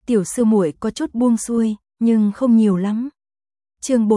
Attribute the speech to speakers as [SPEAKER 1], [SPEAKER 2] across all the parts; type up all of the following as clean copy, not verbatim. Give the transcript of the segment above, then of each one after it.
[SPEAKER 1] tiểu sư muội có chút buông xuôi, nhưng không nhiều lắm. Chương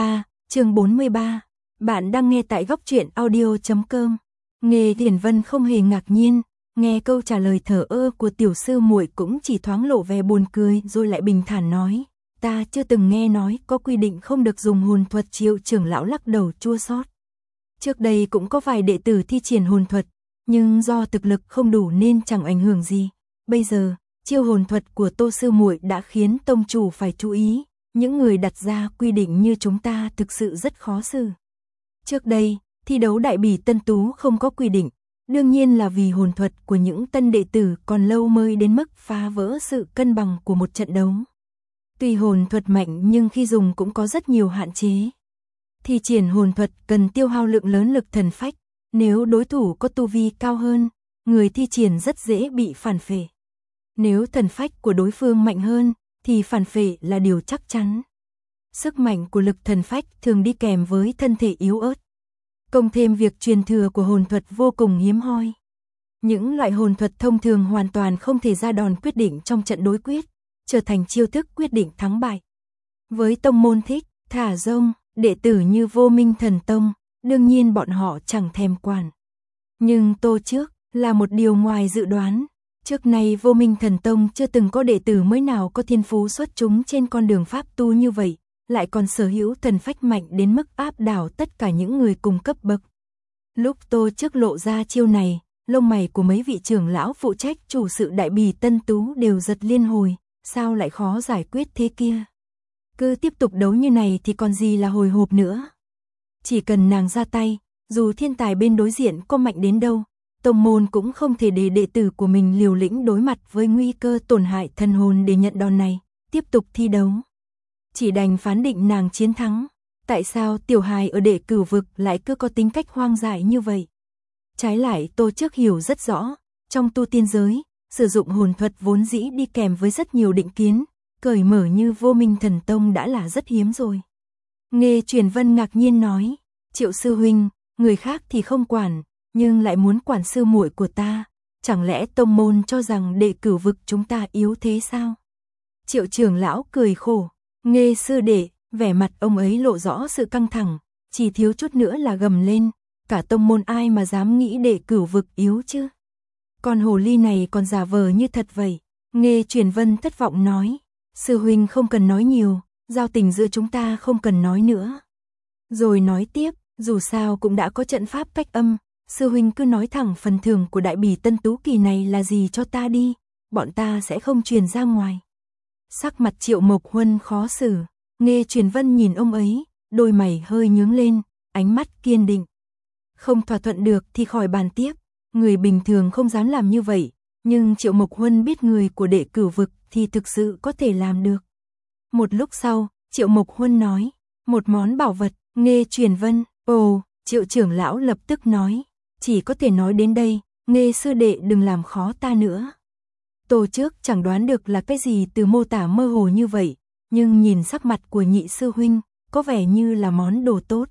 [SPEAKER 1] 43, bạn đang nghe tại góc truyện audio.com. Nghe Thiển Vân không hề ngạc nhiên, nghe câu trả lời thờ ơ của tiểu sư muội cũng chỉ thoáng lộ vẻ buồn cười rồi lại bình thản nói, ta chưa từng nghe nói có quy định không được dùng hồn thuật. Triệu trưởng lão lắc đầu chua xót. Trước đây cũng có vài đệ tử thi triển hồn thuật, nhưng do thực lực không đủ nên chẳng ảnh hưởng gì. Bây giờ, chiêu hồn thuật của Tô sư muội đã khiến tông chủ phải chú ý, những người đặt ra quy định như chúng ta thực sự rất khó xử. Trước đây, thi đấu đại bỉ tân tú không có quy định, đương nhiên là vì hồn thuật của những tân đệ tử còn lâu mới đến mức phá vỡ sự cân bằng của một trận đấu. Tuy hồn thuật mạnh nhưng khi dùng cũng có rất nhiều hạn chế. Thi triển hồn thuật cần tiêu hao lượng lớn lực thần phách, nếu đối thủ có tu vi cao hơn, người thi triển rất dễ bị phản phệ. Nếu thần phách của đối phương mạnh hơn, thì phản phệ là điều chắc chắn. Sức mạnh của lực thần phách thường đi kèm với thân thể yếu ớt. Cộng thêm việc truyền thừa của hồn thuật vô cùng hiếm hoi. Những loại hồn thuật thông thường hoàn toàn không thể ra đòn quyết định trong trận đối quyết, trở thành chiêu thức quyết định thắng bại. Với tông môn thích thả rông, đệ tử như Vô Minh Thần Tông, đương nhiên bọn họ chẳng thèm quản. Nhưng Tô trước là một điều ngoài dự đoán. Trước nay Vô Minh Thần Tông chưa từng có đệ tử mới nào có thiên phú xuất chúng trên con đường pháp tu như vậy, lại còn sở hữu thần phách mạnh đến mức áp đảo tất cả những người cùng cấp bậc. Lúc Tô trước lộ ra chiêu này, lông mày của mấy vị trưởng lão phụ trách chủ sự đại bỉ tân tú đều giật liên hồi, sao lại khó giải quyết thế kia. Cứ tiếp tục đấu như này thì còn gì là hồi hộp nữa. Chỉ cần nàng ra tay, dù thiên tài bên đối diện có mạnh đến đâu, tông môn cũng không thể để đệ tử của mình liều lĩnh đối mặt với nguy cơ tổn hại thần hồn để nhận đòn này, tiếp tục thi đấu. Chỉ đành phán định nàng chiến thắng. Tại sao tiểu hài ở Đệ Cửu Vực lại cứ có tính cách hoang dại như vậy? Trái lại Tô trước hiểu rất rõ, trong tu tiên giới, sử dụng hồn thuật vốn dĩ đi kèm với rất nhiều định kiến, cởi mở như Vô Minh Thần Tông đã là rất hiếm rồi. Nghe Truyền Vân ngạc nhiên nói, Triệu sư huynh, người khác thì không quản, nhưng lại muốn quản sư muội của ta, chẳng lẽ tông môn cho rằng Đệ Cửu Vực chúng ta yếu thế sao? Triệu trưởng lão cười khổ, nghe sư đệ, vẻ mặt ông ấy lộ rõ sự căng thẳng, chỉ thiếu chút nữa là gầm lên, cả tông môn ai mà dám nghĩ Đệ Cửu Vực yếu chứ? Con hồ ly này còn giả vờ như thật vậy. Nghe Truyền Vân thất vọng nói, sư huynh không cần nói nhiều, giao tình giữa chúng ta không cần nói nữa. Rồi nói tiếp, dù sao cũng đã có trận pháp cách âm, sư huynh cứ nói thẳng phần thưởng của đại bỉ tân tú kỳ này là gì cho ta đi, bọn ta sẽ không truyền ra ngoài. Sắc mặt Triệu Mộc Huân khó xử, nghe Truyền Vân nhìn ông ấy, đôi mày hơi nhướng lên, ánh mắt kiên định. Không thỏa thuận được thì khỏi bàn tiếp, người bình thường không dám làm như vậy, nhưng Triệu Mộc Huân biết người của Đệ Cửu Vực thì thực sự có thể làm được. Một lúc sau, Triệu Mộc Huân nói, một món bảo vật. Nghe Truyền Vân, ồ, Triệu trưởng lão lập tức nói, chỉ có thể nói đến đây, nghe sư đệ đừng làm khó ta nữa. Tô trước chẳng đoán được là cái gì từ mô tả mơ hồ như vậy, nhưng nhìn sắc mặt của nhị sư huynh, có vẻ như là món đồ tốt.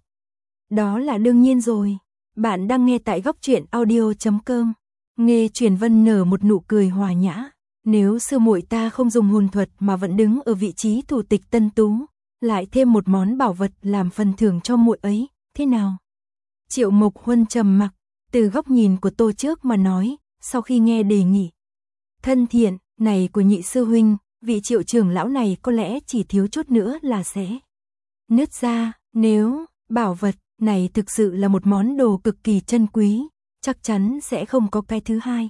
[SPEAKER 1] Đó là đương nhiên rồi, bạn đang nghe tại góc truyện audio.com. Nghe Truyền Vân nở một nụ cười hòa nhã, nếu sư muội ta không dùng hồn thuật mà vẫn đứng ở vị trí thủ tịch tân tú, lại thêm một món bảo vật làm phần thưởng cho muội ấy, thế nào? Triệu Mộc Huân trầm mặc, từ góc nhìn của Tô trước mà nói, sau khi nghe đề nghị thân thiện này của nhị sư huynh, vị Triệu trưởng lão này có lẽ chỉ thiếu chút nữa là sẽ nứt ra. Nếu bảo vật này thực sự là một món đồ cực kỳ chân quý, chắc chắn sẽ không có cái thứ hai.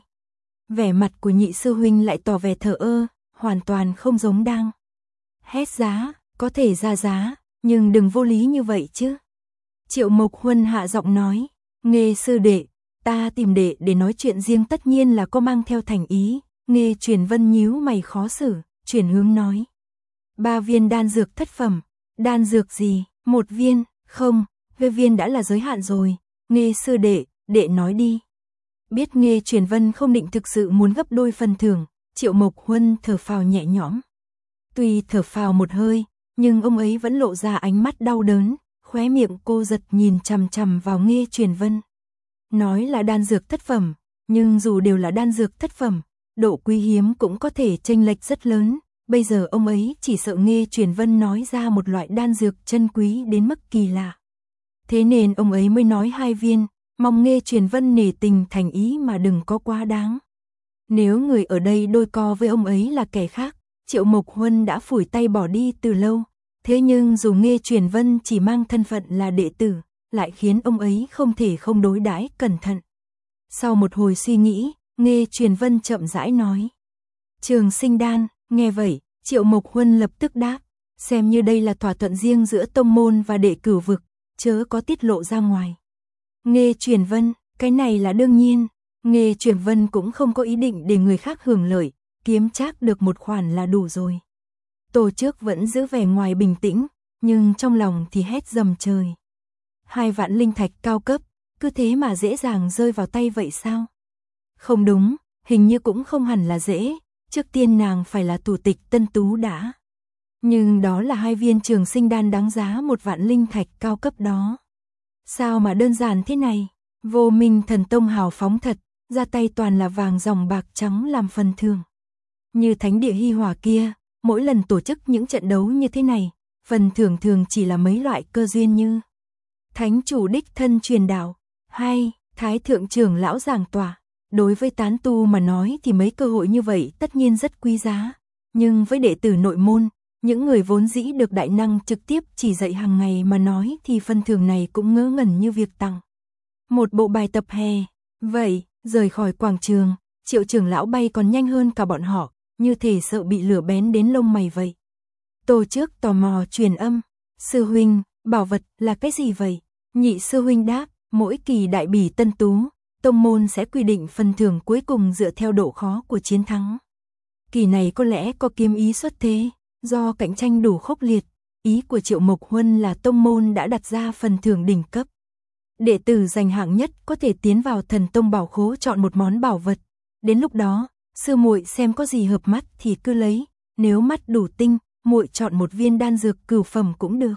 [SPEAKER 1] Vẻ mặt của nhị sư huynh lại tỏ vẻ thờ ơ, hoàn toàn không giống đang hét giá. Có thể ra giá, nhưng đừng vô lý như vậy chứ. Triệu Mộc Huân hạ giọng nói, nghe sư đệ, ta tìm đệ để nói chuyện riêng tất nhiên là có mang theo thành ý. Nghe Truyền Vân nhíu mày khó xử, chuyển hướng nói, 3 viên đan dược thất phẩm. Đan dược gì? 1 viên, không, về viên đã là giới hạn rồi. Nghe sư đệ, đệ nói đi. Biết nghe Truyền Vân không định thực sự muốn gấp đôi phần thưởng, Triệu Mộc Huân thở phào nhẹ nhõm. Tuy thở phào một hơi, nhưng ông ấy vẫn lộ ra ánh mắt đau đớn, khóe miệng cô giật nhìn chằm chằm vào nghe Truyền Vân. Nói là đan dược thất phẩm, nhưng dù đều là đan dược thất phẩm, độ quý hiếm cũng có thể chênh lệch rất lớn, bây giờ ông ấy chỉ sợ Nghê Truyền Vân nói ra một loại đan dược chân quý đến mức kỳ lạ. Thế nên ông ấy mới nói 2 viên, mong Nghê Truyền Vân nể tình thành ý mà đừng có quá đáng. Nếu người ở đây đôi co với ông ấy là kẻ khác, Triệu Mộc Huân đã phủi tay bỏ đi từ lâu. Thế nhưng dù Nghê Truyền Vân chỉ mang thân phận là đệ tử, lại khiến ông ấy không thể không đối đãi cẩn thận. Sau một hồi suy nghĩ, Nghê Truyền Vân chậm rãi nói. Trường sinh đan, nghe vậy, Triệu Mộc Huân lập tức đáp, xem như đây là thỏa thuận riêng giữa tông môn và đệ cửu vực, chớ có tiết lộ ra ngoài. Nghê Truyền Vân, cái này là đương nhiên, Nghê Truyền Vân cũng không có ý định để người khác hưởng lợi, kiếm trác được một khoản là đủ rồi. Tô Trước vẫn giữ vẻ ngoài bình tĩnh, nhưng trong lòng thì hét dầm trời. 2 vạn linh thạch cao cấp, cứ thế mà dễ dàng rơi vào tay vậy sao? Không đúng, hình như cũng không hẳn là dễ, trước tiên nàng phải là thủ tịch Tân Tú đã. Nhưng đó là 2 viên trường sinh đan đáng giá 1 vạn linh thạch cao cấp đó. Sao mà đơn giản thế này? Vô Minh Thần Tông hào phóng thật, ra tay toàn là vàng ròng bạc trắng làm phần thưởng. Như thánh địa Hy Hỏa kia, mỗi lần tổ chức những trận đấu như thế này, phần thưởng thường chỉ là mấy loại cơ duyên như thánh chủ đích thân truyền đạo, hay thái thượng trưởng lão giảng tòa. Đối với tán tu mà nói thì mấy cơ hội như vậy tất nhiên rất quý giá, nhưng với đệ tử nội môn, những người vốn dĩ được đại năng trực tiếp chỉ dạy hàng ngày mà nói thì phần thưởng này cũng ngớ ngẩn như việc tặng một bộ bài tập hè. Vậy, rời khỏi quảng trường, Triệu trưởng lão bay còn nhanh hơn cả bọn họ, như thể sợ bị lửa bén đến lông mày vậy. Tô Trước tò mò truyền âm, sư huynh, bảo vật là cái gì vậy? Nhị sư huynh đáp, mỗi kỳ đại bỉ tân tú, tông môn sẽ quy định phần thưởng cuối cùng dựa theo độ khó của chiến thắng. Kỳ này có lẽ có kiếm ý xuất thế, do cạnh tranh đủ khốc liệt, ý của Triệu Mộc Huân là tông môn đã đặt ra phần thưởng đỉnh cấp. Đệ tử giành hạng nhất có thể tiến vào Thần Tông bảo khố chọn một món bảo vật. Đến lúc đó, sư muội xem có gì hợp mắt thì cứ lấy, nếu mắt đủ tinh, muội chọn một viên đan dược cửu phẩm cũng được.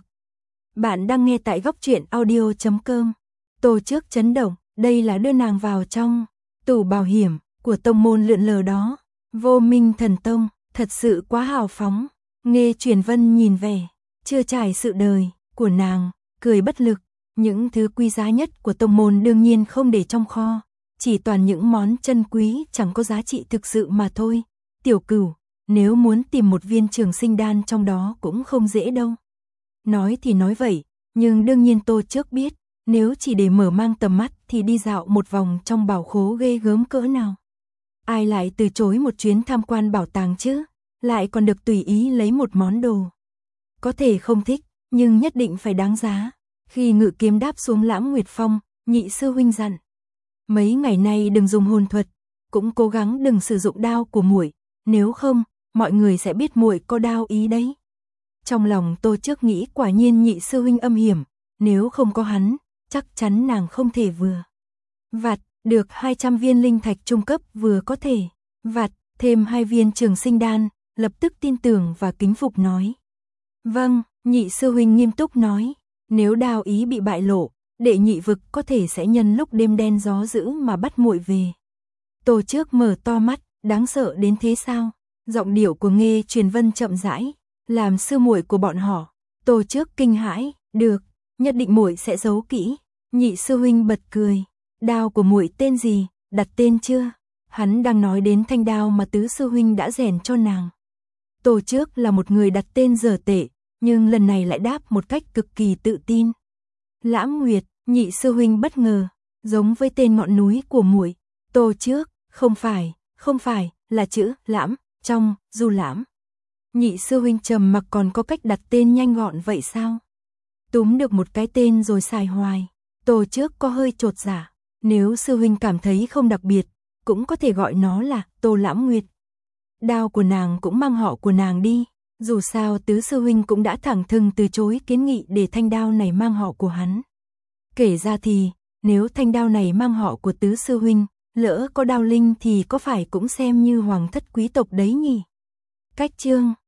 [SPEAKER 1] Bạn đang nghe tại góc truyện audio.com. Tô Trước chấn động, đây là đưa nàng vào trong tủ bảo hiểm của tông môn lượn lờ đó. Vô Minh Thần Tông, thật sự quá hào phóng. Nghê Truyền Vân nhìn vẻ chưa trải sự đời của nàng, cười bất lực. Những thứ quý giá nhất của tông môn đương nhiên không để trong kho, chỉ toàn những món chân quý chẳng có giá trị thực sự mà thôi. Tiểu Cửu, nếu muốn tìm một viên trường sinh đan trong đó cũng không dễ đâu. Nói thì nói vậy, nhưng đương nhiên Tô Trước biết, nếu chỉ để mở mang tầm mắt thì đi dạo một vòng trong bảo khố ghê gớm cỡ nào. Ai lại từ chối một chuyến tham quan bảo tàng chứ, lại còn được tùy ý lấy một món đồ. Có thể không thích, nhưng nhất định phải đáng giá. Khi ngự kiếm đáp xuống Lãm Nguyệt Phong, nhị sư huynh dặn, mấy ngày nay đừng dùng hồn thuật, cũng cố gắng đừng sử dụng đao của muội, nếu không, mọi người sẽ biết muội có đao ý đấy. Trong lòng Tô Trước nghĩ quả nhiên nhị sư huynh âm hiểm, nếu không có hắn, chắc chắn nàng không thể vừa vặt được 200 viên linh thạch trung cấp vừa có thể vặt thêm 2 viên trường sinh đan, lập tức tin tưởng và kính phục nói. Vâng, nhị sư huynh nghiêm túc nói, nếu đao ý bị bại lộ, đệ nhị vực có thể sẽ nhân lúc đêm đen gió dữ mà bắt muội về. Tô Trước mở to mắt, đáng sợ đến thế sao? Giọng điệu của Nghê Truyền Vân chậm rãi, làm sư muội của bọn họ. Tô Trước kinh hãi, được, nhất định muội sẽ giấu kỹ. Nhị sư huynh bật cười, đao của muội tên gì, đặt tên chưa? Hắn đang nói đến thanh đao mà tứ sư huynh đã rèn cho nàng. Tô Trước là một người đặt tên dở tệ, nhưng lần này lại đáp một cách cực kỳ tự tin. Lãm Nguyệt, nhị sư huynh bất ngờ, giống với tên ngọn núi của muội. Tô Trước, không phải, là chữ Lãm, trong Du Lãm. Nhị sư huynh trầm mặc còn có cách đặt tên nhanh gọn vậy sao? Túm được một cái tên rồi xài hoài. Tô Trước có hơi chột dạ, nếu sư huynh cảm thấy không đặc biệt, cũng có thể gọi nó là Tô Lãm Nguyệt. Đao của nàng cũng mang họ của nàng đi, dù sao tứ sư huynh cũng đã thẳng thừng từ chối kiến nghị để thanh đao này mang họ của hắn. Kể ra thì, nếu thanh đao này mang họ của tứ sư huynh, lỡ có đao linh thì có phải cũng xem như hoàng thất quý tộc đấy nhỉ? Cách chương